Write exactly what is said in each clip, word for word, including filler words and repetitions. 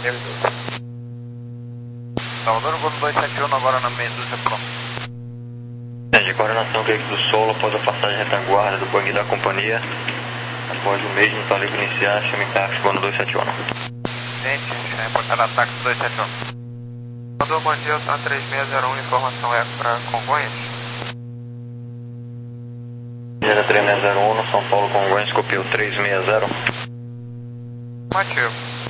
Salvador, Golo dois sete um, agora na meia dúzia, pronto. De coordenação veículo do solo após a passagem retaguarda do banco da companhia. Após o mesmo está livre iniciar, chama em táxi, Golo dois sete um. Gente, já reportado ataque dois sete um. Salvador, bom dia, São três seis zero um, informação é para Congonhas. três seis zero um, São Paulo, Congonhas, copiou três seis zero. Mativo.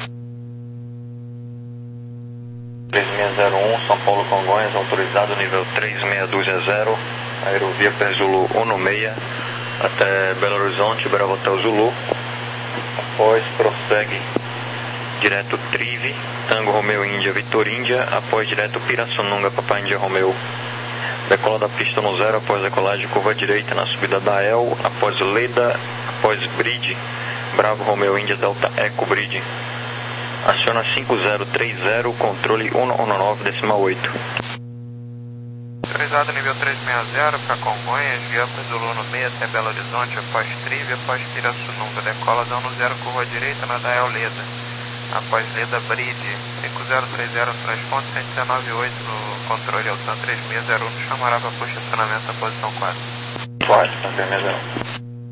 três seis zero um, São Paulo, Congonhas, autorizado nível três seis dois zero, aerovia P Zulu um seis, até Belo Horizonte, Bravo Hotel Zulu. Após prossegue direto Trive, Tango Romeo Índia, Vitor Índia, após direto Pirassununga, Papai Índia Romeo. Decola da pista no zero, após decolagem curva direita na subida da El, após Leda, após Bridge, Bravo Romeo Índia, Delta Eco Bridge. Aciona cinco zero três zero, controle um um nove decimal oito. Autorizado nível três seis zero para Congonhas, via Zulu no meio até Belo Horizonte, após Trive, após Pirassununga. Decola dando zero curva direita na Dael Leda. Após Leda Bridge, cinco zero três zero no transponto, cento e dezenove oito no controle Altan três seis zero um, nos chamará para posicionamento da posição quatro. quatro, três seis zero um.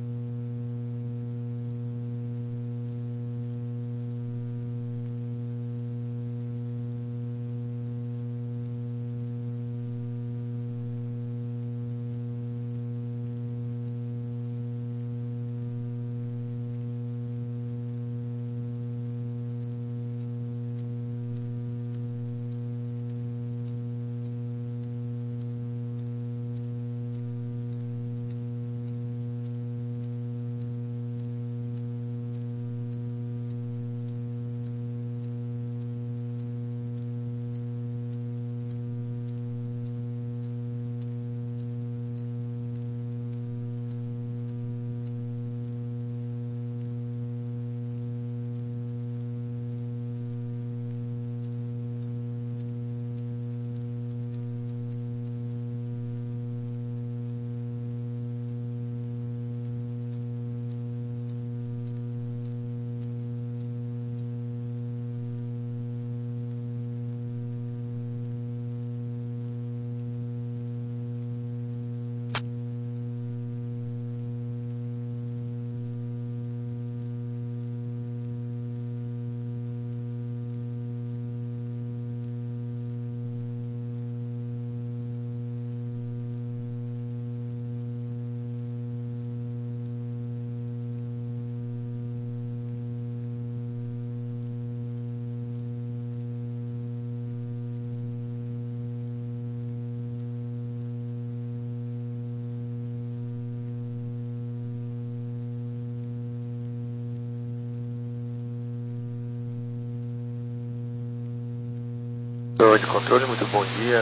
De controle, muito bom dia.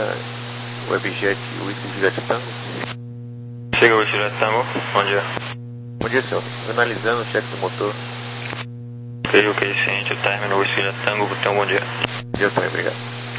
Webjet, Whisky Juliet Tango. Chega o Whisky Juliet Tango, bom dia. Bom dia, senhor. Analisando o cheque do motor. Ok, ok, ciente, término Whisky Juliet Tango, então bom dia. Bom dia também, obrigado.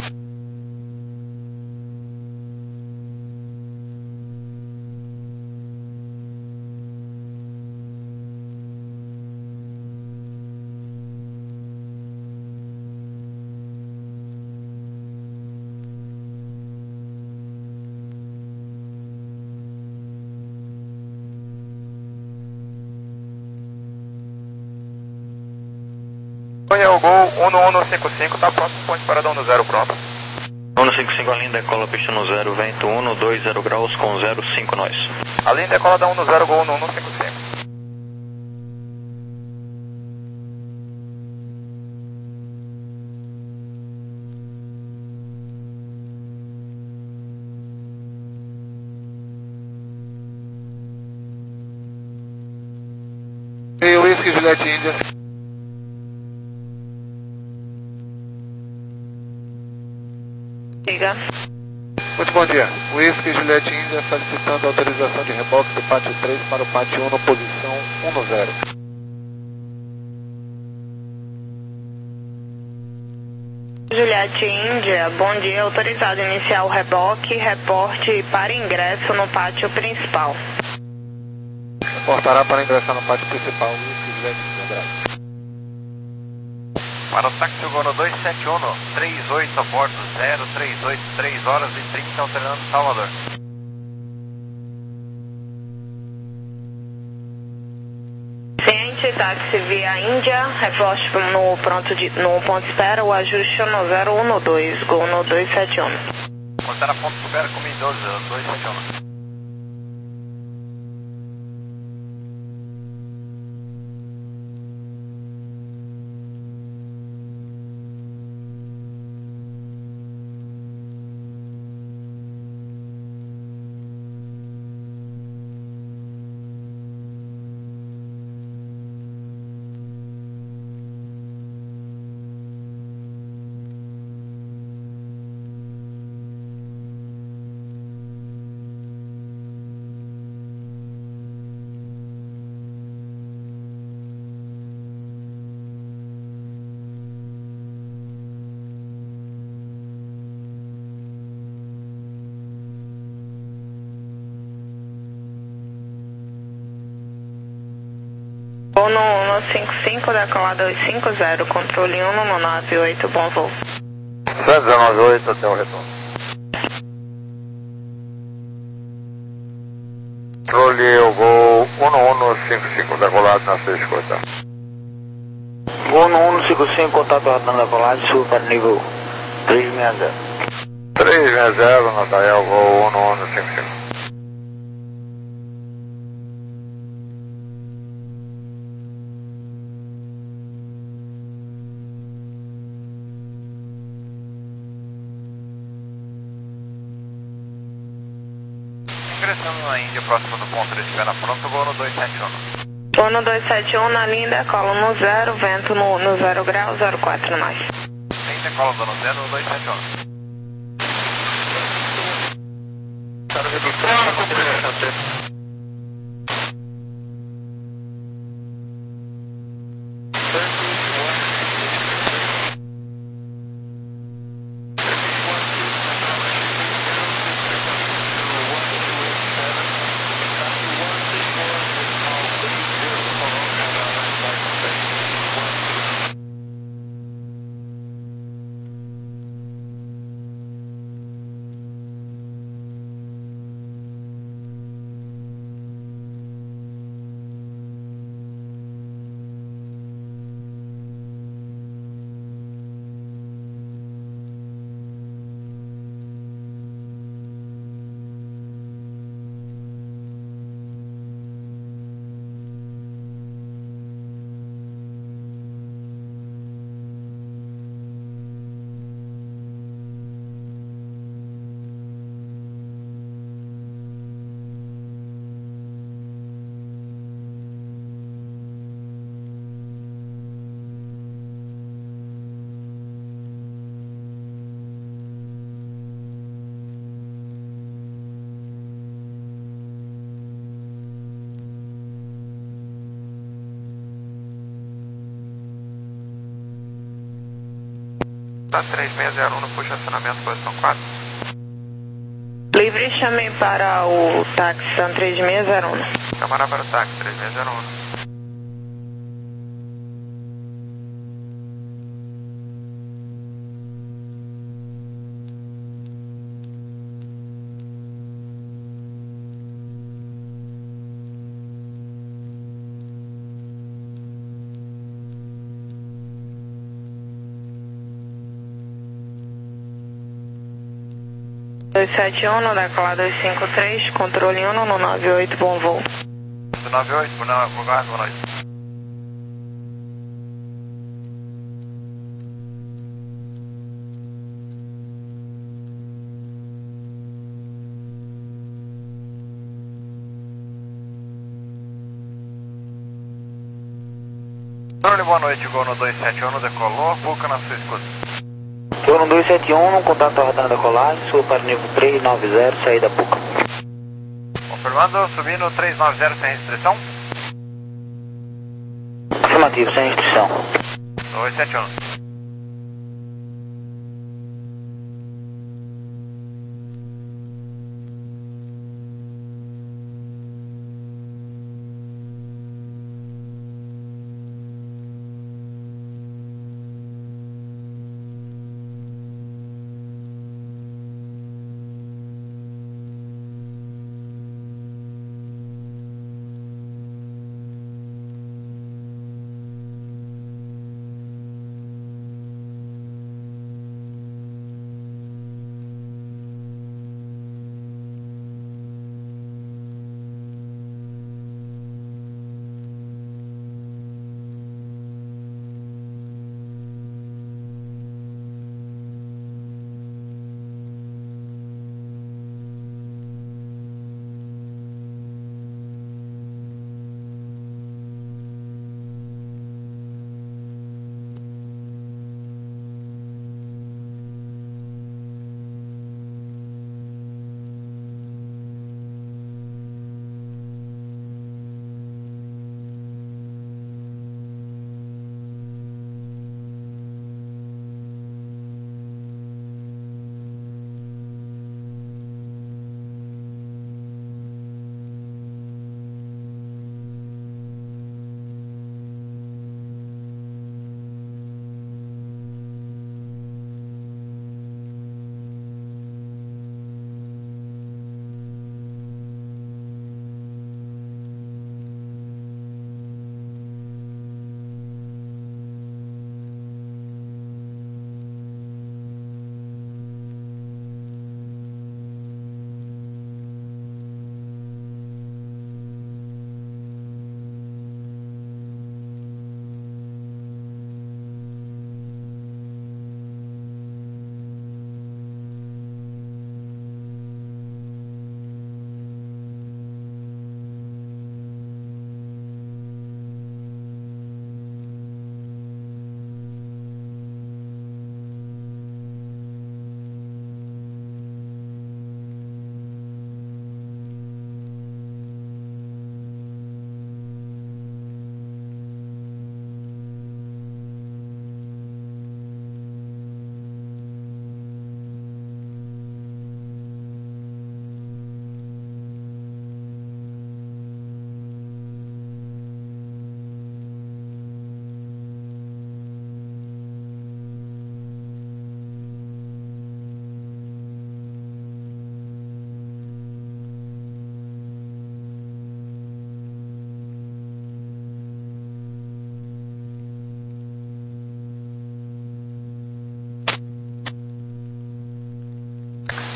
O Gol um um cinco cinco, tá próximo, ponte paradão no zero, pronto. um um cinco cinco, a linha decola pista no zero, vento um, dois zero graus com zero cinco nós. A linha decola da um no zero, Gol um um cinco cinco. E o Whisky Juliet Índia. Diga. Muito bom dia. Whisky Juliet Índia solicitando autorização de reboque do pátio três para o pátio um na posição um no zero. Juliette Índia, bom dia, autorizado iniciar o reboque, reporte para ingresso no pátio principal. Reportará para ingressar no pátio principal, Whisky Juliet Índia. Para o táxi Gono dois sete um, trinta e oito a bordo, zero três oito, três horas e trinta, alternando Salvador. Ciente, táxi via Índia, reposte no, pronto de, no ponto de espera, o ajuste no zero um dois, Gono dois sete um. Cortar a ponto de espera com mil e doze, dois sete um. Gono um cinco cinco, decolar dois cinco zero, controle um no nove oito, bom voo. cento e nove oito até o retorno. Controle o voo um um cinco cinco, decolado na seis cinquenta. Gono um cinco cinco, contato na decolagem, sul para nível três seis zero. três seis zero, Nadael, voo um um cinco cinco. Ingressando na Índia, próximo do ponto de espera pronto, Gono dois sete um. Gono dois sete um, na linha decola no zero, vento no, no zero grau, zero quatro mais. Tem decola dando zero, dois sete um. Tá três seis zero um no puxa acionamento, posição quatro. Livre, chame para o táxi Sun três seis zero um. Chamar para o táxi três seis zero um. dois sete um, no decolar dois cinco três, controle um no nove oito, bom voo. nove oito, boa noite. Boa noite, Gono dois sete um, decolou, Vulca na sua escuta. Gono dois sete um, contato rodando decolagem, sul para nível três nove zero, saída Puca. Confirmando, subindo três nove zero sem restrição? Afirmativo, sem restrição. dois sete um.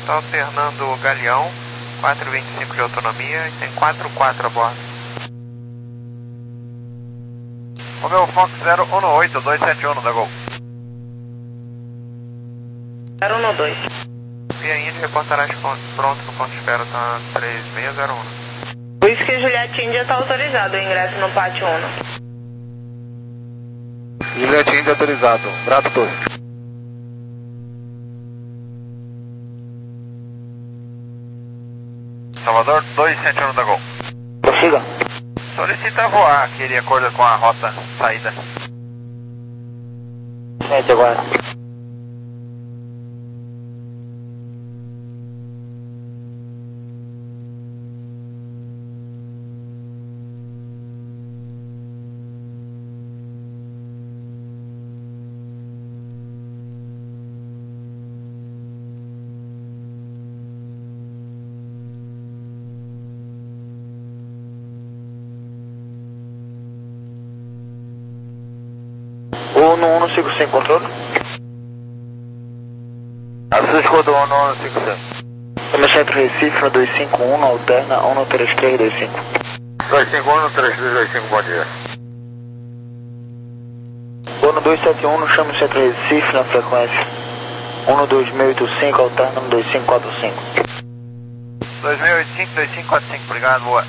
Tá alternando o Galeão, quatro vinte e cinco de autonomia e tem quatro quatro a bordo. Romeu Fox zero um oito dois sete um da Gol. zero um dois. Via Indy reportarás pronto no ponto de espera, tá três seis zero um. Whisky Juliette India está autorizado o ingresso no pátio um. Juliette India autorizado. Brato dois. Salvador dois sete um da Gol. Prossiga. Solicita voar, que de acordo com a rota saída. Sente agora. um um um cinco cinco, controle. Assunto escudo um um cinco cinco. Toma centro Recife, no dois cinco um, alterna um três três dois cinco. dois cinco um três três dois cinco, bom dia. um dois sete um, chama o centro Recife na frequência um dois seis oito cinco, alterna um dois cinco quatro cinco. dois seis oito cinco dois cinco quatro cinco, obrigado, boa.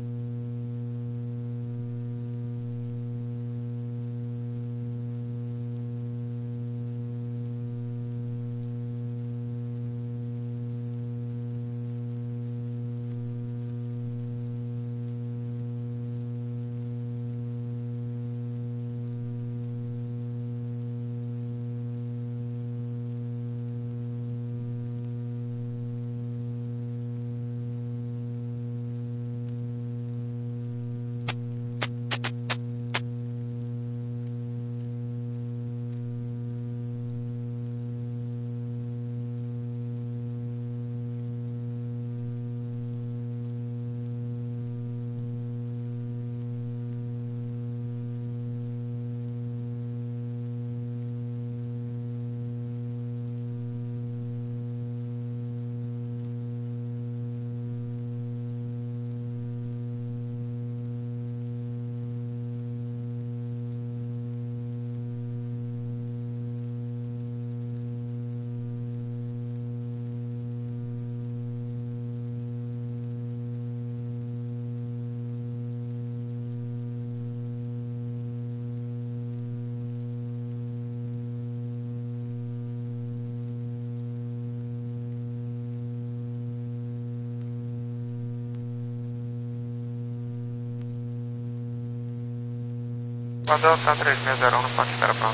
Mandou tá três seis zero um no ponto de espera pronto.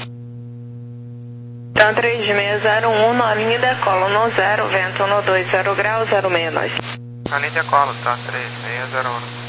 Tá três seis zero um na linha decola no zero, vento no dois zero grau, zero seis nós. A linha decola, tá três seis zero um.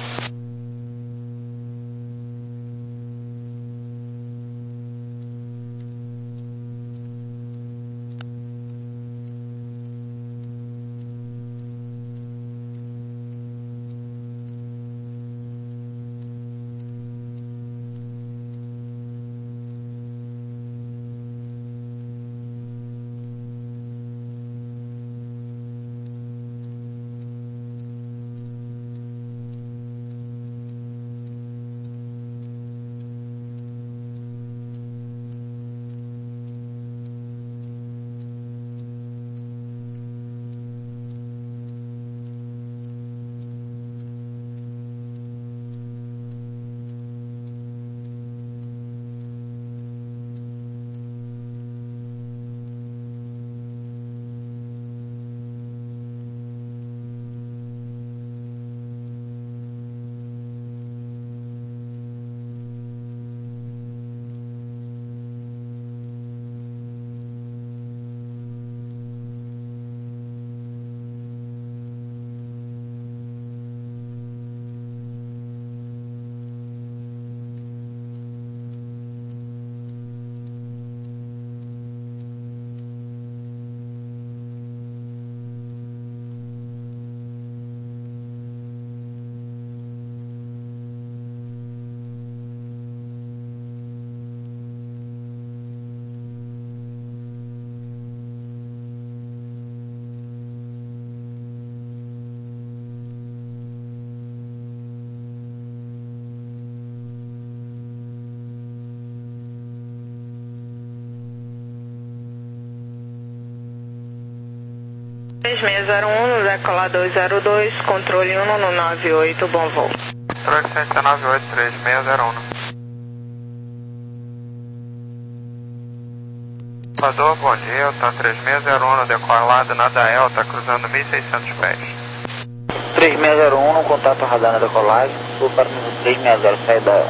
três seis zero um no decolar dois zero dois, controle um no nove oito, bom voo. Controle nove oito três seis zero um. Salvador, bom dia, Elton três seis zero um no decolado na Dael, tá cruzando mil e seiscentos pés. três seis zero um no contato radar na decolagem, sul para nível três seis zero, sai da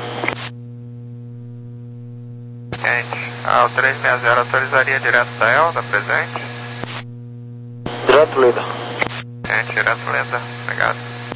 Gente, ah, o três seis zero autorizaria direto da Elda, presente? direto, líder. Gente, direto Leda, obrigado.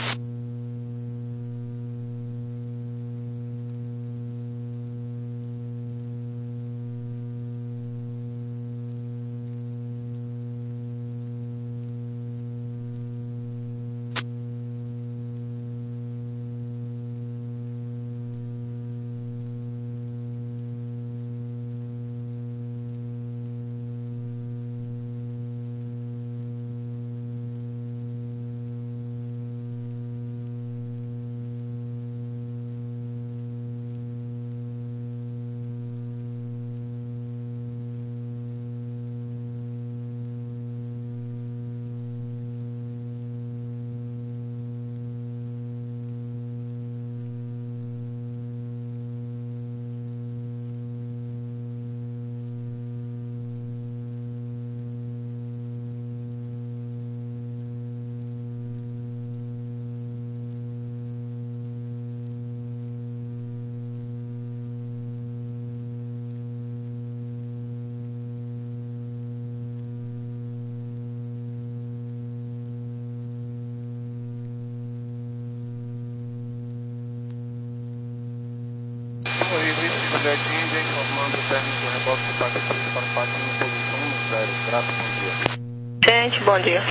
Juliette Índia, informando o término do reboque do Pátio três para o Pátio um, posição um zero. Grato, bom dia. Gente, bom dia.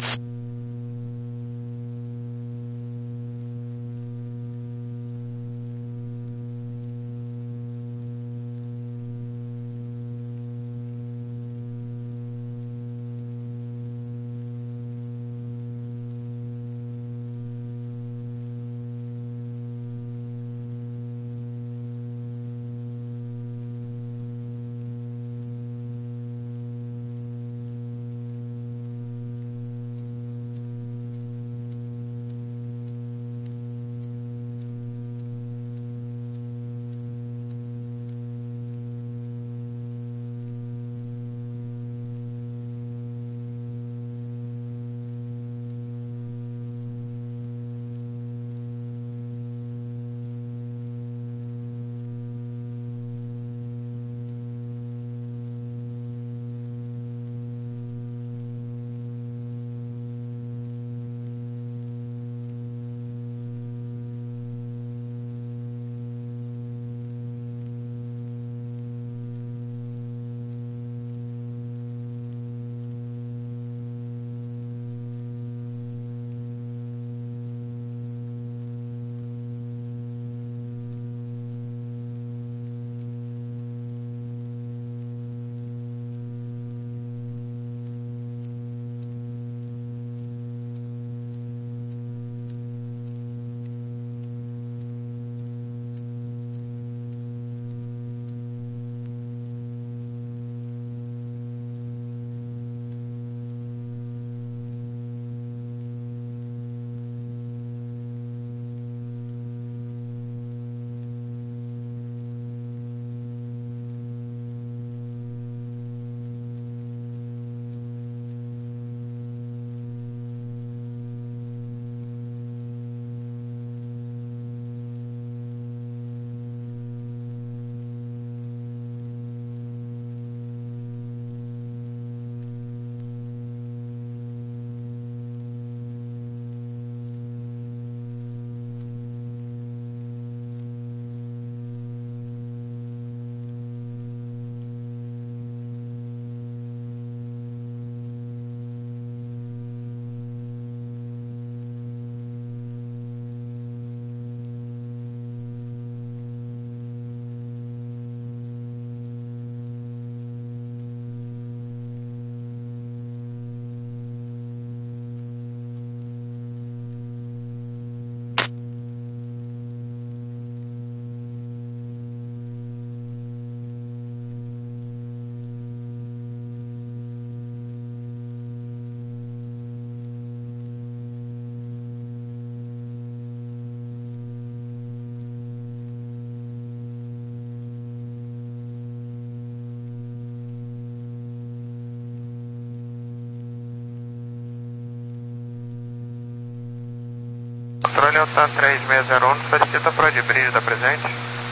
Controle Altan três seis zero um, solicita para de brilho da presente.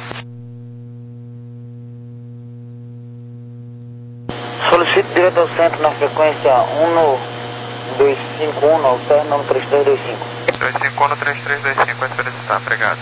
Solicito direto ao centro na frequência um dois cinco um, alterno três três dois cinco. dois cinco um, três três dois cinco, vai solicitar, obrigado.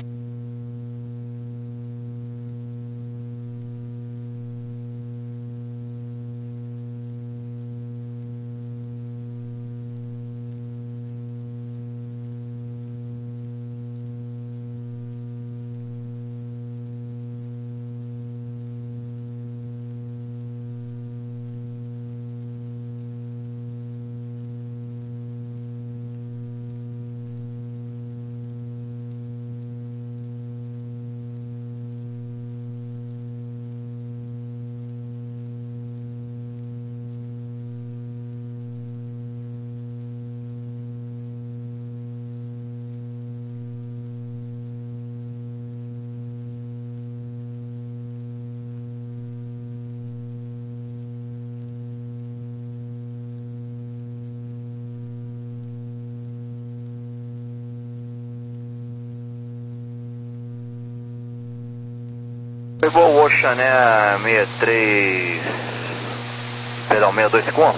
Pegou o Ocean, né, sessenta e três, perdão, seis dois cinco um?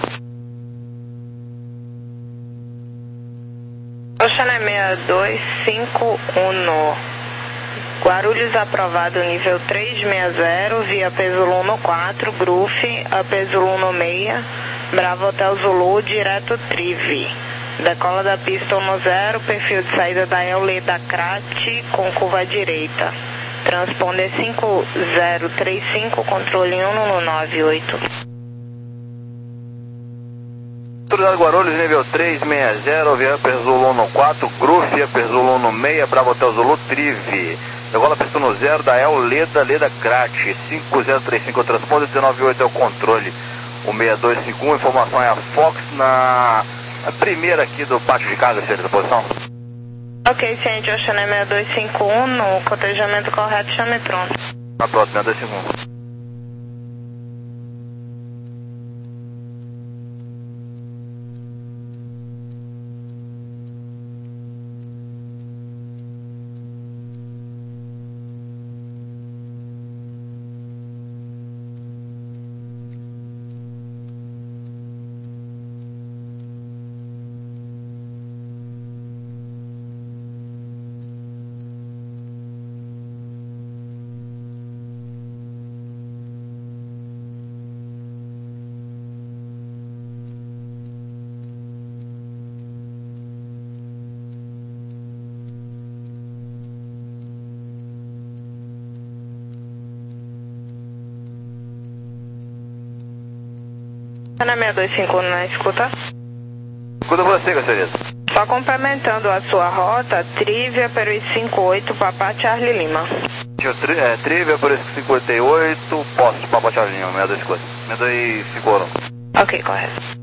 Ocean é seis dois cinco um. Guarulhos aprovado nível três seis zero, via Peso um quatro, Groof, a Peso um seis, Bravo Hotel Zulu, direto Trive. Decola da pista um zero, perfil de saída da Euleda Crate, com curva à direita. Transponder cinco zero três cinco, controle um nove oito. Autorizado Guarulhos, nível três seis zero, via Perzolo um quatro, Groof, via Perzolo um seis, Bravo Hotel Zulu, Trive. Degola pista no zero da El Leda, Leda Crate, cinco zero três cinco, transponder dezenove oito é o controle. O seis dois cinco um, informação é a Fox na a primeira aqui do pátio de carga, senhor, da posição. Ok, ciente, Ocean é seis dois cinco um, no cotejamento correto, chame pronto. Na próxima, seis dois cinco um. Na seis dois cinco um, na escuta. Escuta você, Gacerito. Só complementando a sua rota, Trivia para os cinco oito, Papá Charlie Lima. Tri, é, Trivia por esse cinquenta e oito, posto, Papa Charlie Lima, seis dois cinco um. seis dois cinco um. Ok, correto.